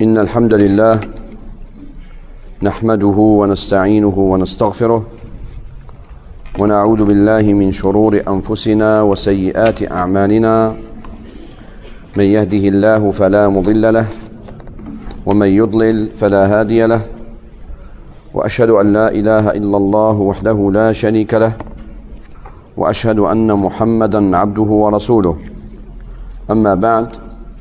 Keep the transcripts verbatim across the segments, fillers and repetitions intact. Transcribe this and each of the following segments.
إن الحمد لله نحمده ونستعينه ونستغفره ونعوذ بالله من شرور أنفسنا وسيئات أعمالنا. من يهده الله فلا مضل له ومن يضلل فلا هادي له، وأشهد أن لا إله إلا الله وحده لا شريك له، وأشهد أن محمدا عبده ورسوله. أما بعد،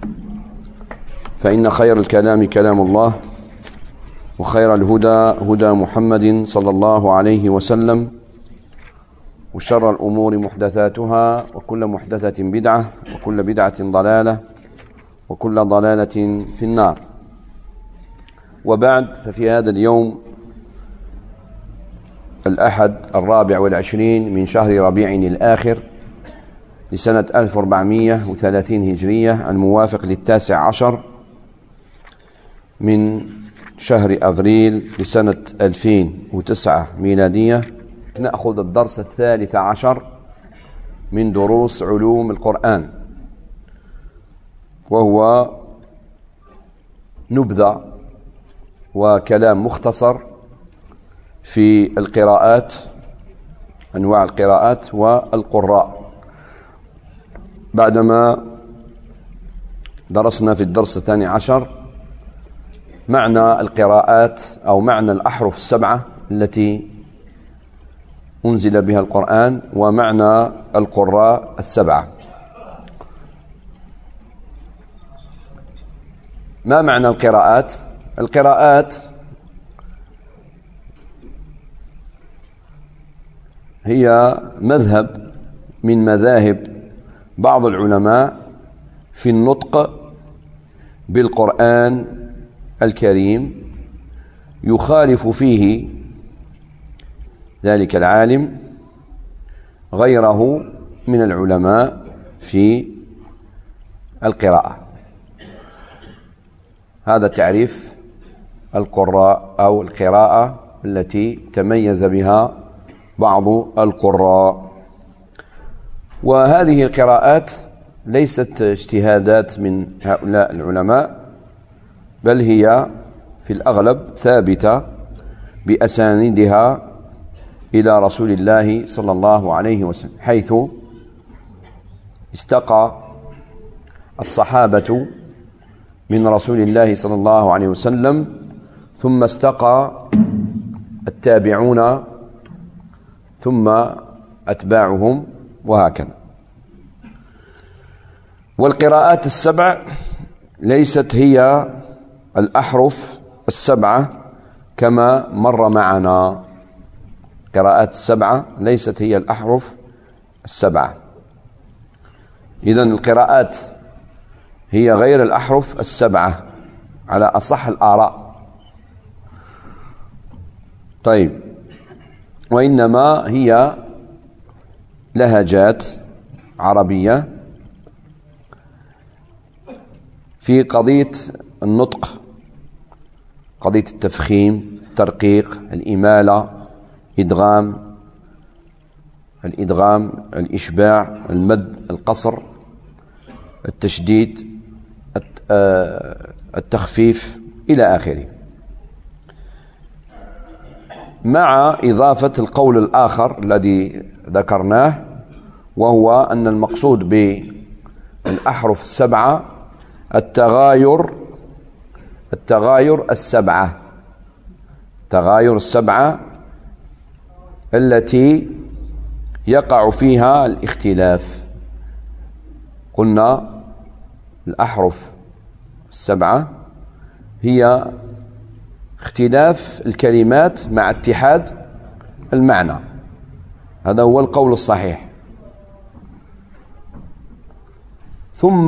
فإن خير الكلام كلام الله، وخير الهدى هدى محمد صلى الله عليه وسلم، وشر الأمور محدثاتها، وكل محدثة بدعة، وكل بدعة ضلالة، وكل ضلالة في النار. وبعد، ففي هذا اليوم الأحد الرابع والعشرين من شهر ربيع الآخر لسنة ألف وأربعمائة وثلاثين هجرية، الموافق للتاسع عشر من شهر أفريل لسنة ألفين وتسعة ميلادية، نأخذ الدرس الثالث عشر من دروس علوم القرآن، وهو نبذة وكلام مختصر في القراءات، أنواع القراءات والقراء. بعدما درسنا في الدرس الثاني عشر معنى القراءات أو معنى الأحرف السبعة التي أنزل بها القرآن، ومعنى القراء السبعة. ما معنى القراءات؟ القراءات هي مذهب من مذاهب بعض العلماء في النطق بالقرآن الكريم، يخالف فيه ذلك العالم غيره من العلماء في القراءة. هذا تعريف القراء أو القراءة التي تميز بها بعض القراء. وهذه القراءات ليست اجتهادات من هؤلاء العلماء، بل هي في الأغلب ثابتة بأسانيدها إلى رسول الله صلى الله عليه وسلم، حيث استقى الصحابة من رسول الله صلى الله عليه وسلم، ثم استقى التابعون، ثم أتباعهم، وهكذا. والقراءات السبع ليست هي الأحرف السبعة كما مر معنا. قراءات السبعة ليست هي الأحرف السبعة. إذن القراءات هي غير الأحرف السبعة على أصح الآراء. طيب، وإنما هي لهجات عربية في قضية النطق، قضية التفخيم، الترقيق، الإمالة، إدغام، الإدغام، الإشباع، المد، القصر، التشديد، التخفيف، إلى آخره، مع إضافة القول الآخر الذي ذكرناه، وهو أن المقصود بالأحرف السبعة التغاير التغاير السبعة تغاير السبعة التي يقع فيها الاختلاف. قلنا الأحرف السبعة هي اختلاف الكلمات مع اتحاد المعنى، هذا هو القول الصحيح. ثم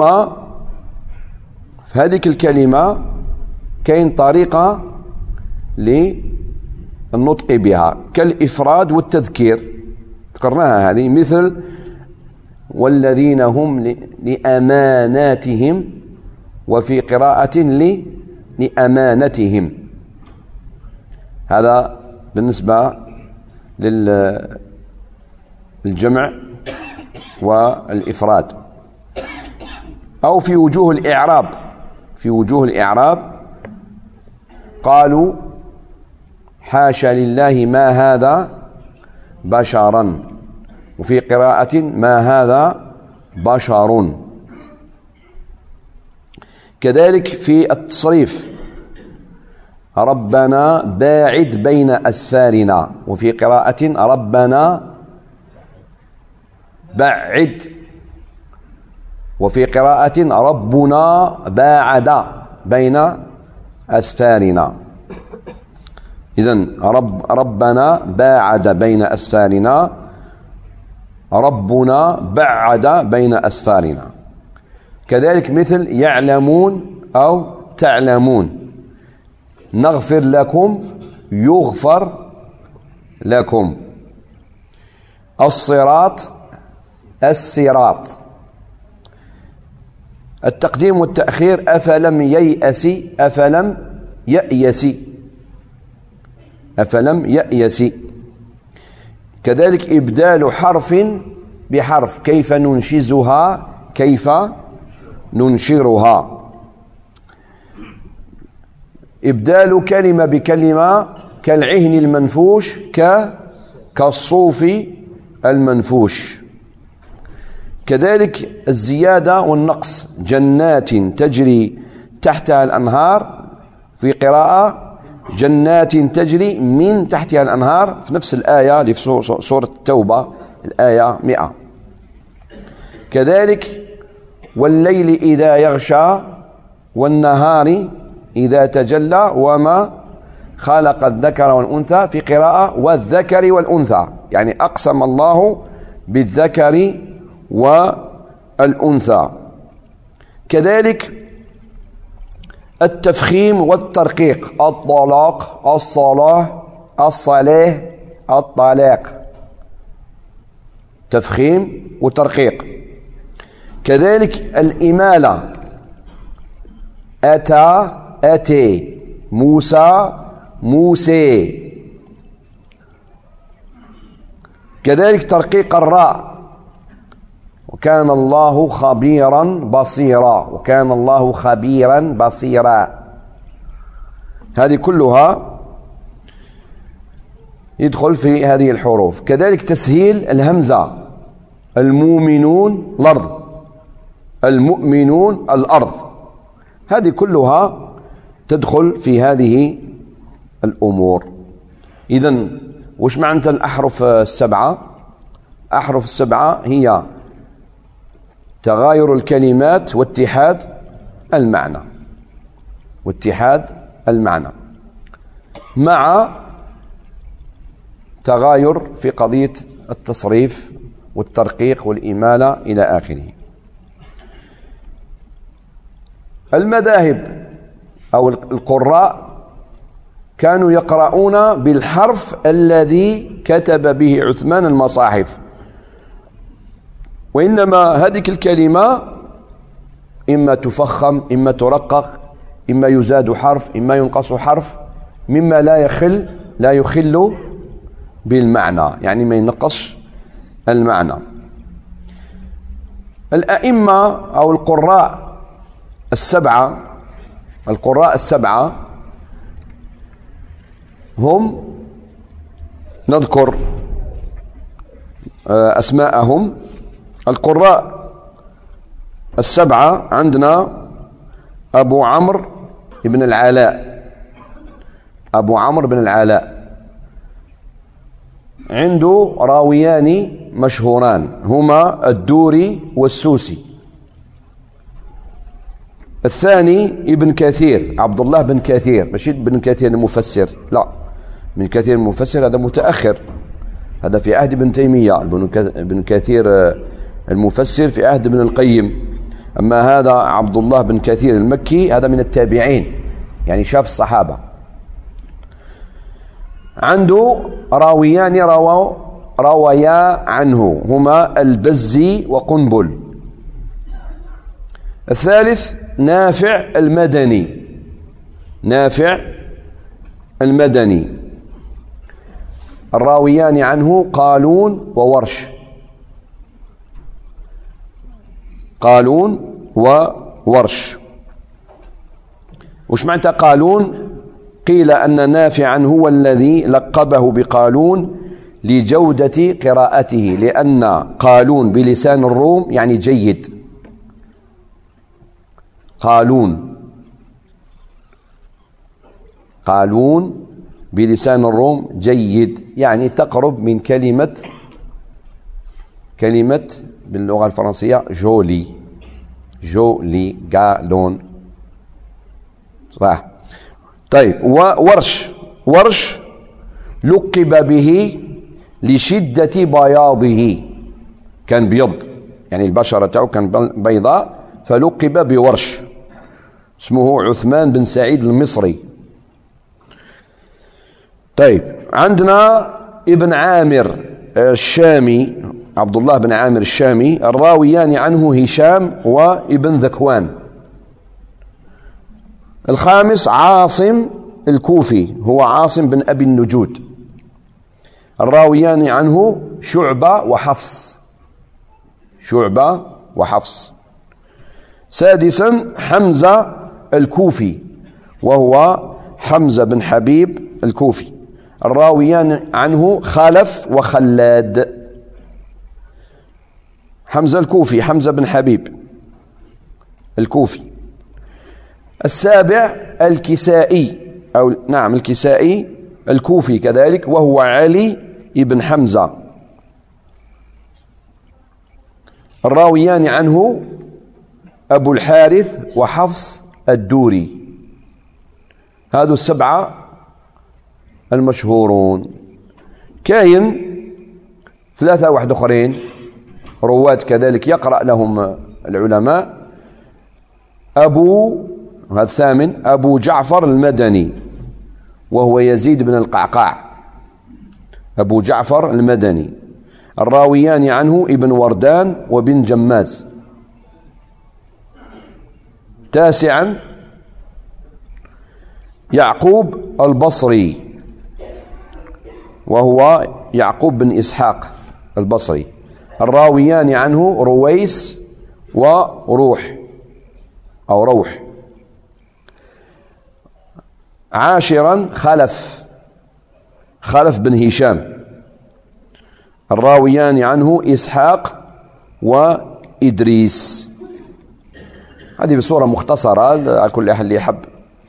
في هذه الكلمة كاين طريقة للنطق بها، كالإفراد والتذكير، ذكرناها هذه، مثل والذين هم لأماناتهم، وفي قراءة لأمانتهم. هذا بالنسبة للجمع والإفراد. أو في وجوه الإعراب في وجوه الإعراب قالوا حاشا لله ما هذا بشرا، وفي قراءة ما هذا بشر. كذلك في التصريف ربنا باعد بين أسفارنا، وفي قراءة ربنا بعد، وفي قراءة ربنا باعد بين أسفارنا. إذن رب ربنا باعد بين أسفارنا، ربنا بعد بين أسفارنا. كذلك مثل يعلمون أو تعلمون، نغفر لكم يغفر لكم، الصراط الصراط. التقديم والتأخير أفلم ييأس أفلم يأيس أفلم يأيس. كذلك إبدال حرف بحرف، كيف ننشزها كيف ننشرها. إبدال كلمة بكلمة كالعهن المنفوش ك كالصوف المنفوش. كذلك الزيادة والنقص، جنات تجري تحتها الأنهار، في قراءة جنات تجري من تحتها الأنهار، في نفس الآية اللي في سورة التوبة الآية مئة. كذلك والليل إذا يغشى والنهار إذا تجلى وما خلق الذكر والأنثى، في قراءة والذكر والأنثى، يعني أقسم الله بالذكر والأنثى. كذلك التفخيم والترقيق، الطلاق الصلاة الصلاة الطلاق، تفخيم وترقيق. كذلك الإمالة، أتى أتي، موسى موسى. كذلك ترقيق الراء، وكان الله خبيرا بصيرا، وكان الله خبيرا بصيرا. هذه كلها يدخل في هذه الحروف. كذلك تسهيل الهمزة، المؤمنون الأرض، المؤمنون الأرض، هذه كلها تدخل في هذه الأمور. إذن وش معنى الأحرف السبعة؟ أحرف السبعة هي تغاير الكلمات واتحاد المعنى، واتحاد المعنى مع تغاير في قضية التصريف والترقيق والإمالة إلى آخره. المذاهب أو القراء كانوا يقرؤون بالحرف الذي كتب به عثمان المصاحف، وإنما هذه الكلمة إما تفخم إما ترقق، إما يزاد حرف إما ينقص حرف، مما لا يخل لا يخل بالمعنى، يعني ما ينقص المعنى. الأئمة أو القراء السبعة القراء السبعة هم، نذكر أسماءهم. القراء السبعة عندنا أبو عمرو بن العلاء، أبو عمرو بن العلاء عنده راويان مشهوران هما الدوري والسوسي. الثاني ابن كثير، عبد الله بن كثير، ماشي ابن كثير المفسر، لا، ابن كثير المفسر هذا متأخر، هذا في عهد ابن تيمية. ابن كثير المفسر في عهد ابن القيم. أما هذا عبد الله بن كثير المكي هذا من التابعين، يعني شاف الصحابة. عنده راويان روا روايا عنه هما البزي وقنبل. الثالث نافع المدني، نافع المدني، الراويان عنه قالون وورش، قالون وورش. وش معنى قالون؟ قيل أن نافعا هو الذي لقبه بقالون لجودة قراءته، لأن قالون بلسان الروم يعني جيد. قالون قالون بلسان الروم جيد، يعني تقرب من كلمة كلمة باللغة الفرنسية جولي. جولي قالون صح. طيب، وورش ورش لقب به لشدة بياضه، كان بيض يعني البشرة تاعو كان بيضاء، فلقب بورش. اسمه عثمان بن سعيد المصري. طيب، عندنا ابن عامر الشامي، عبد الله بن عامر الشامي، الراويان عنه هشام وابن ذكوان. الخامس عاصم الكوفي، هو عاصم بن أبي النجود. الراويان عنه شعبة وحفص. شعبة وحفص. سادسا حمزة الكوفي، وهو حمزة بن حبيب الكوفي. الراويان عنه خلف وخلاد. حمزة الكوفي حمزة بن حبيب الكوفي. السابع الكسائي، أو نعم الكسائي الكوفي كذلك، وهو علي بن حمزة. الراويان عنه أبو الحارث وحفص الدوري. هذو السبعة المشهورون. كاين ثلاثة واحد أخرين رواة كذلك يقرأ لهم العلماء. أبو هذا الثامن أبو جعفر المدني، وهو يزيد بن القعقاع. أبو جعفر المدني. الراويان عنه ابن وردان وبن جماز. تاسعا يعقوب البصري، وهو يعقوب بن إسحاق البصري. الراويان عنه رويس وروح أو روح. عاشرا خلف خلف بن هشام. الراويان عنه إسحاق وإدريس. هذه بصورة مختصرة على كل أحد اللي يحب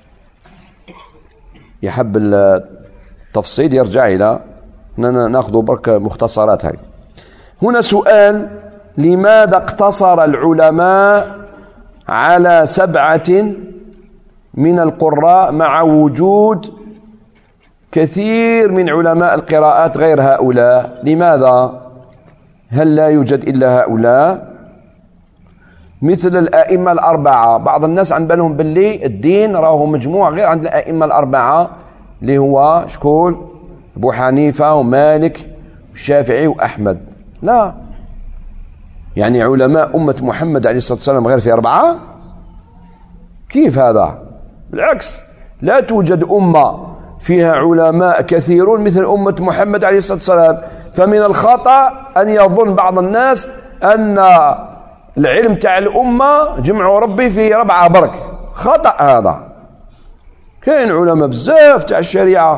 يحب التفصيل يرجع إلى ناخذ برك مختصرات. هاي هنا سؤال: لماذا اقتصر العلماء على سبعة من القراء مع وجود كثير من علماء القراءات غير هؤلاء؟ لماذا؟ هل لا يوجد إلا هؤلاء؟ مثل الآئمة الأربعة. بعض الناس عن بالهم باللي الدين راهو مجموع غير عند الآئمة الأربعة، اللي هو شكون؟ أبو حنيفة ومالك والشافعي وأحمد. لا، يعني علماء أمة محمد عليه الصلاة والسلام غير في أربعة؟ كيف هذا؟ بالعكس، لا توجد أمة فيها علماء كثيرون مثل أمة محمد عليه الصلاة والسلام. فمن الخطأ أن يظن بعض الناس أن العلم تاع الأمة جمعوا ربي في ربعة برك. خطأ هذا. كاين علماء بزاف تاع الشريعة،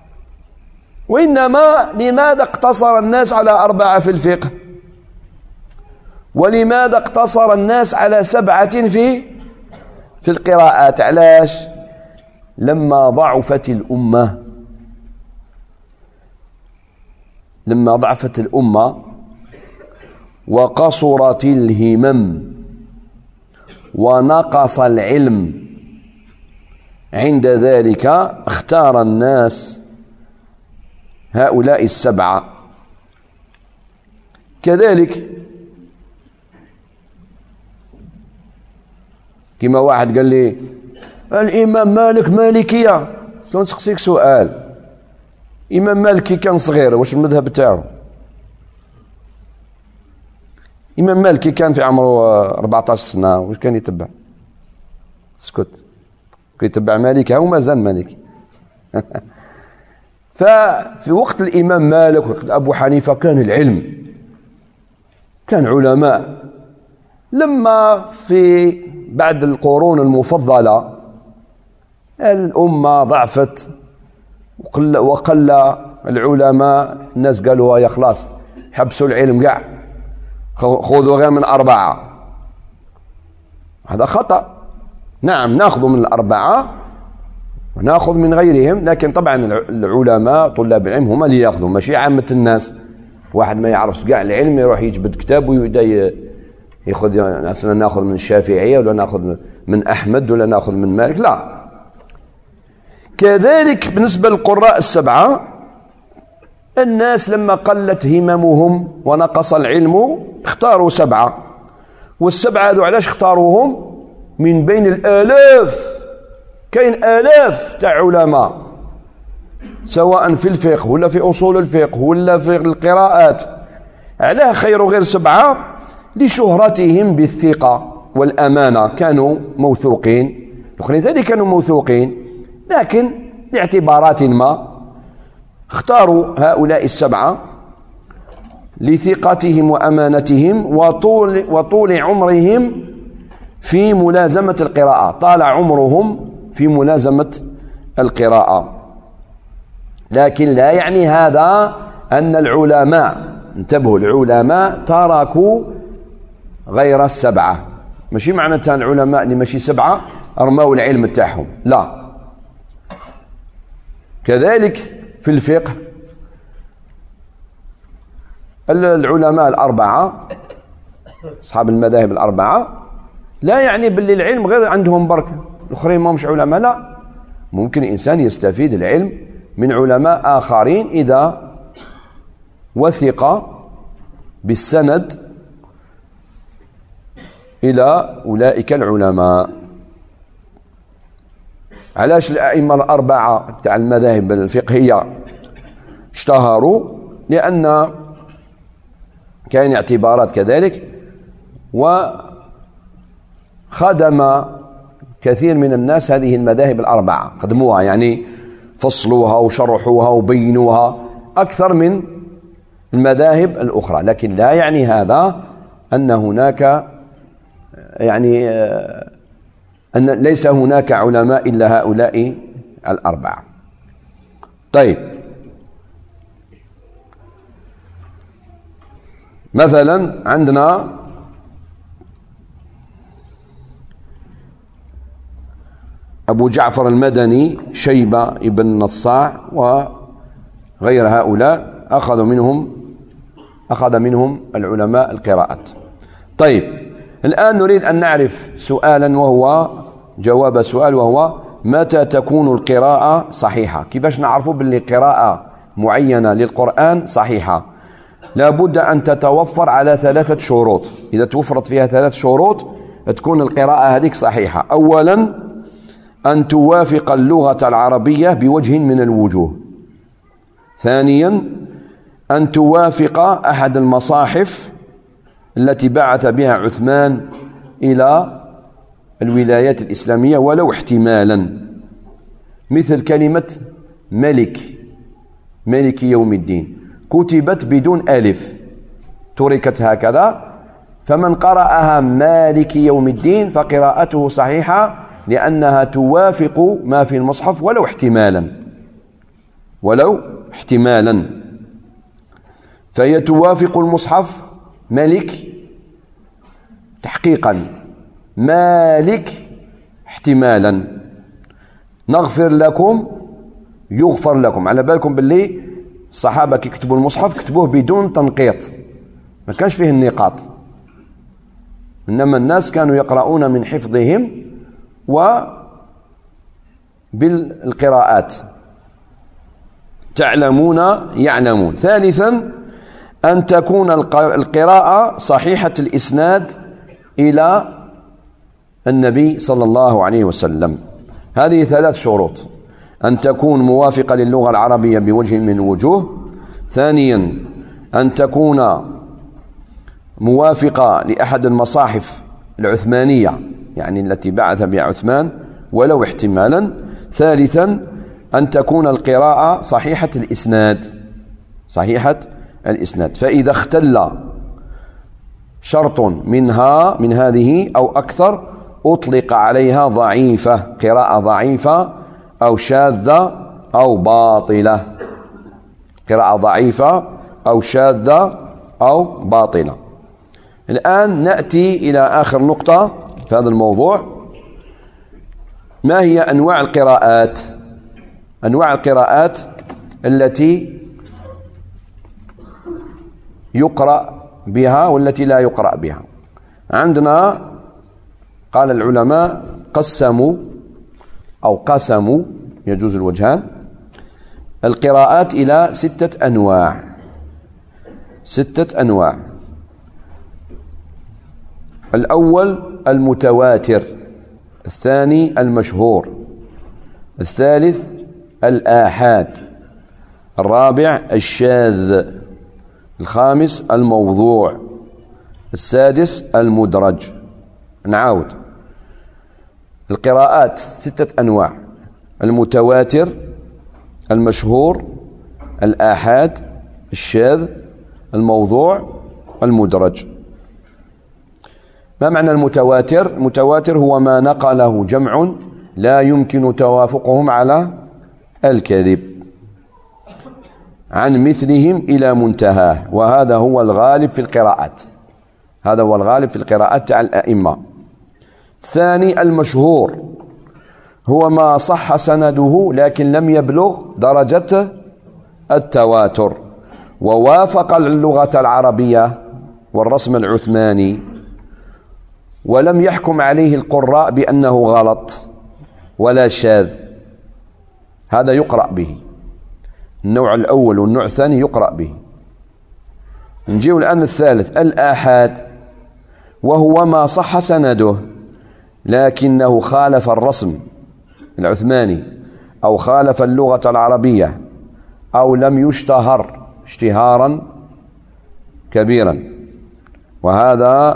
وإنما لماذا اقتصر الناس على أربعة في الفقه؟ ولماذا اقتصر الناس على سبعة في في القراءات؟ علاش؟ لما ضعفت الأمة لما ضعفت الأمة وقصرت الهمم ونقص العلم، عند ذلك اختار الناس هؤلاء السبعة. كذلك كما واحد قال لي الإمام مالك مالكية، شلون نسقسيك سؤال؟ إمام مالكي كان صغير، واش المذهب تاعو؟ إمام مالكي كان في عمره أربعطاش سنة، واش كان يتبع؟ اسكت، كان يتبع مالكي وما زال مالكي. ففي وقت الإمام مالك وقت أبو حنيفة كان العلم، كان علماء. لما في بعد القرون المفضلة الأمة ضعفت وقل, وقل العلماء، الناس قالوا يا خلاص حبسوا العلم كاع، خذوا غير من أربعة. هذا خطأ. نعم نأخذ من الأربعة ونأخذ من غيرهم، لكن طبعا العلماء طلاب العلم هما اللي يأخذوا، ماشي عامة الناس. واحد ما يعرفش كاع العلم يروح يجبد كتاب ويبدا ياخذ، مثلا ناخذ من الشافعية ولا ناخذ من أحمد ولا ناخذ من مالك، لا. كذلك بالنسبة للقراء السبعة، الناس لما قلت هممهم ونقص العلم اختاروا سبعة، والسبعة هذو علاش اختاروهم؟ من بين الآلاف، كاين آلاف تاع علماء سواء في الفقه ولا في أصول الفقه ولا في القراءات. علاه خيروا غير سبعة؟ لشهرتهم بالثقة والأمانة، كانوا موثوقين. الآخرين ذلك كانوا موثوقين، لكن لاعتبارات ما اختاروا هؤلاء السبعة لثقتهم وأمانتهم وطول, وطول عمرهم في ملازمة القراءة، طال عمرهم في ملازمة القراءة. لكن لا يعني هذا أن العلماء، انتبهوا، العلماء تركوا غير السبعة. ماشي معنى العلماء اللي ماشي سبعة أرموا العلم تاعهم، لا. كذلك في الفقه العلماء الأربعة أصحاب المذاهب الأربعة لا يعني باللي العلم غير عندهم بركة، الآخرين ما همش علماء، لا. ممكن إنسان يستفيد العلم من علماء آخرين إذا وثق بالسند إلى أولئك العلماء. علاش الأئمة الأربعة تاع المذاهب الفقهية اشتهروا؟ لأن كاين اعتبارات كذلك، وخدم كثير من الناس هذه المذاهب الأربعة، خدموها يعني فصلوها وشرحوها وبينوها أكثر من المذاهب الأخرى. لكن لا يعني هذا أن هناك يعني أن ليس هناك علماء إلا هؤلاء الأربعة. طيب، مثلا عندنا أبو جعفر المدني، شيبة ابن نصاع وغير هؤلاء أخذ منهم أخذ منهم العلماء القراءات. طيب، الآن نريد أن نعرف سؤالا، وهو جواب سؤال، وهو متى تكون القراءة صحيحة؟ كيفاش نعرفوا باللي قراءة معينة للقرآن صحيحة؟ لابد أن تتوفر على ثلاثة شروط. إذا توفرت فيها ثلاث شروط تكون القراءة هذيك صحيحة. أولا، أن توافق اللغة العربية بوجه من الوجوه. ثانيا، أن توافق أحد المصاحف التي بعث بها عثمان إلى الولايات الإسلامية ولو احتمالا، مثل كلمة ملك، ملك يوم الدين، كتبت بدون ألف، تركت هكذا، فمن قرأها مالك يوم الدين فقراءته صحيحة، لأنها توافق ما في المصحف ولو احتمالا، ولو احتمالا، فهي توافق المصحف ملك تحقيقا، مالك احتمالا. نغفر لكم يغفر لكم. على بالكم باللي الصحابة كي كتبوا المصحف كتبوه بدون تنقيط، ما كانش فيه النقاط، إنما الناس كانوا يقرؤون من حفظهم وبالقراءات، تعلمون يعلمون. ثالثا، أن تكون القراءة صحيحة الإسناد إلى النبي صلى الله عليه وسلم. هذه ثلاث شروط: أن تكون موافقة للغة العربية بوجه من الوجوه، ثانيا أن تكون موافقة لأحد المصاحف العثمانية يعني التي بعث بها عثمان ولو احتمالا، ثالثا أن تكون القراءة صحيحة الإسناد، صحيحة الإسناد. فإذا اختل شرط منها من هذه أو أكثر أطلق عليها ضعيفة، قراءة ضعيفة، أو شاذة أو باطلة، قراءة ضعيفة أو شاذة أو باطلة. الآن نأتي إلى آخر نقطة في هذا الموضوع. ما هي أنواع القراءات؟ أنواع القراءات التي يقرأ بها والتي لا يقرأ بها. عندنا قال العلماء قسموا أو قسموا، يجوز الوجهان، القراءات إلى ستة أنواع. ستة أنواع. الأول المتواتر، الثاني المشهور، الثالث الآحاد، الرابع الشاذ، الخامس الموضوع، السادس المدرج. نعود، القراءات ستة أنواع: المتواتر، المشهور، الآحاد، الشاذ، الموضوع، المدرج. ما معنى المتواتر؟ المتواتر هو ما نقله جمع لا يمكن توافقهم على الكذب عن مثلهم إلى منتهاه، وهذا هو الغالب في القراءات. هذا هو الغالب في القراءات تاع الأئمة. الثاني المشهور، هو ما صح سنده لكن لم يبلغ درجة التواتر ووافق اللغة العربية والرسم العثماني، ولم يحكم عليه القراء بأنه غلط ولا شاذ، هذا يقرأ به. النوع الأول والنوع الثاني يقرأ به. نجيو الآن الثالث الآحاد، وهو ما صح سنده لكنه خالف الرسم العثماني أو خالف اللغة العربية أو لم يشتهر اشتهارا كبيرا، وهذا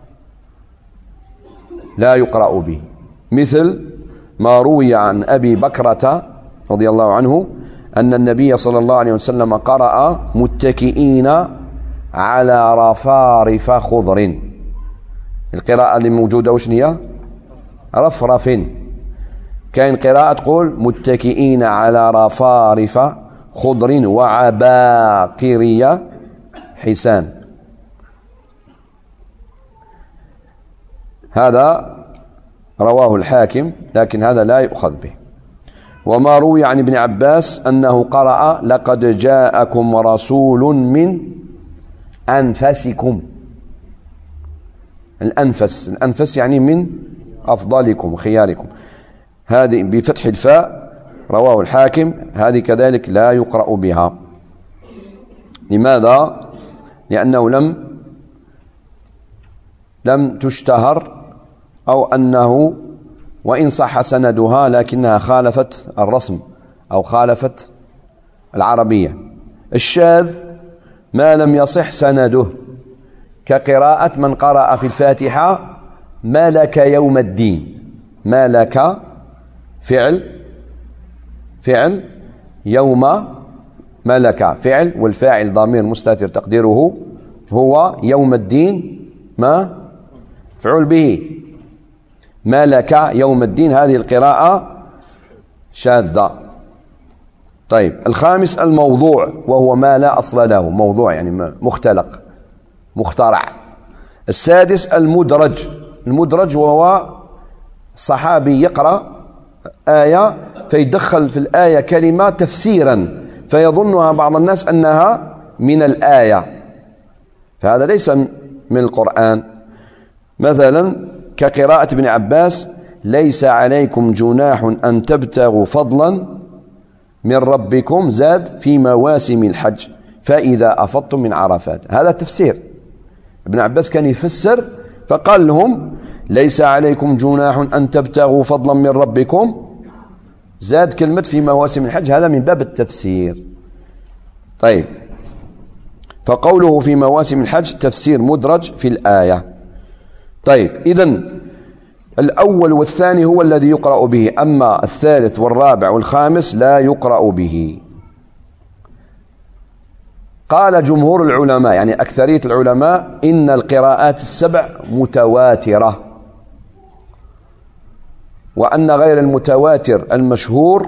لا يقرأ به. مثل ما روي عن أبي بكرة رضي الله عنه أن النبي صلى الله عليه وسلم قرأ متكئين على رفارف خضر. القراءة اللي موجودة وش هي؟ رفرف. كاين قراءة تقول متكئين على رفارف خضر وعباقري حسان. هذا رواه الحاكم، لكن هذا لا يؤخذ به. وما روي عن ابن عباس أنه قرأ لقد جاءكم رسول من أنفسكم. الأنفس، الأنفس يعني من أفضلكم وخياركم. هذه بفتح الفاء، رواه الحاكم. هذه كذلك لا يقرأ بها. لماذا؟ لأنه لم لم تشتهر، أو أنه وإن صح سندها لكنها خالفت الرسم أو خالفت العربية. الشاذ ما لم يصح سنده، كقراءة من قرأ في الفاتحة مالك يوم الدين. مالك فعل فعل يوم، ملك فعل، والفاعل ضمير مستتر تقديره هو يوم الدين ما فعل به. مالك يوم الدين، هذه القراءة شاذة. طيب، الخامس الموضوع، وهو ما لا أصل له، موضوع يعني مختلق مخترع. السادس المدرج. المدرج وهو صحابي يقرأ آية فيدخل في الآية كلمة تفسيرا فيظنها بعض الناس أنها من الآية، فهذا ليس من القرآن. مثلا كقراءة ابن عباس ليس عليكم جناح أن تبتغوا فضلا من ربكم زاد في مواسم الحج فإذا أفضتم من عرفات. هذا تفسير. ابن عباس كان يفسر فقال لهم ليس عليكم جناح أن تبتغوا فضلا من ربكم، زاد كلمة في مواسم الحج، هذا من باب التفسير. طيب، فقوله في مواسم الحج تفسير مدرج في الآية. طيب، إذن الأول والثاني هو الذي يقرأ به، أما الثالث والرابع والخامس لا يقرأ به. قال جمهور العلماء، يعني أكثرية العلماء، إن القراءات السبع متواترة. وأن غير المتواتر المشهور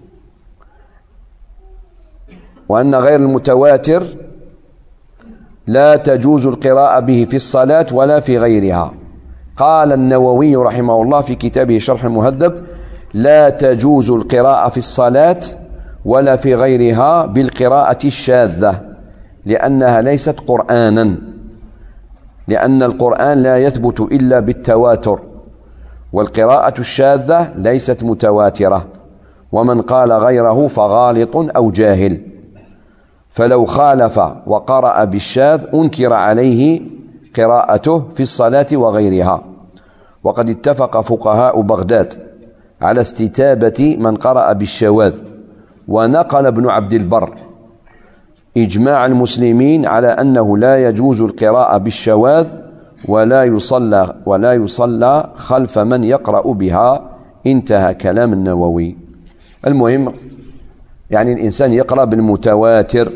وأن غير المتواتر لا تجوز القراءة به في الصلاة ولا في غيرها. قال النووي رحمه الله في كتابه شرح المهذب: لا تجوز القراءة في الصلاة ولا في غيرها بالقراءة الشاذة، لأنها ليست قرآنا، لأن القرآن لا يثبت إلا بالتواتر، والقراءة الشاذة ليست متواترة، ومن قال غيره فغالط أو جاهل، فلو خالف وقرأ بالشاذ أنكر عليه قراءته في الصلاة وغيرها. وقد اتفق فقهاء بغداد على استتابة من قرأ بالشواذ، ونقل ابن عبد البر إجماع المسلمين على أنه لا يجوز القراءة بالشواذ ولا يصلى ولا يصلى خلف من يقرأ بها. انتهى كلام النووي. المهم يعني الإنسان يقرأ بالمتواتر،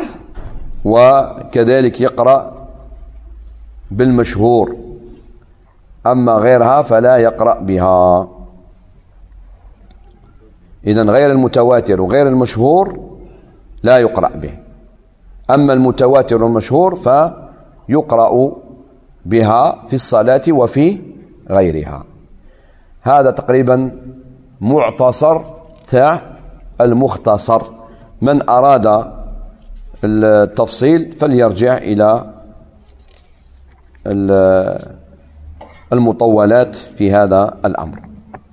وكذلك يقرأ بالمشهور، أما غيرها فلا يقرأ بها. إذن غير المتواتر وغير المشهور لا يقرأ به، أما المتواتر والمشهور فيقرأ بها في الصلاة وفي غيرها. هذا تقريبا معتصر تاع المختصر. من أراد التفصيل فليرجع إلى المطولات في هذا الأمر.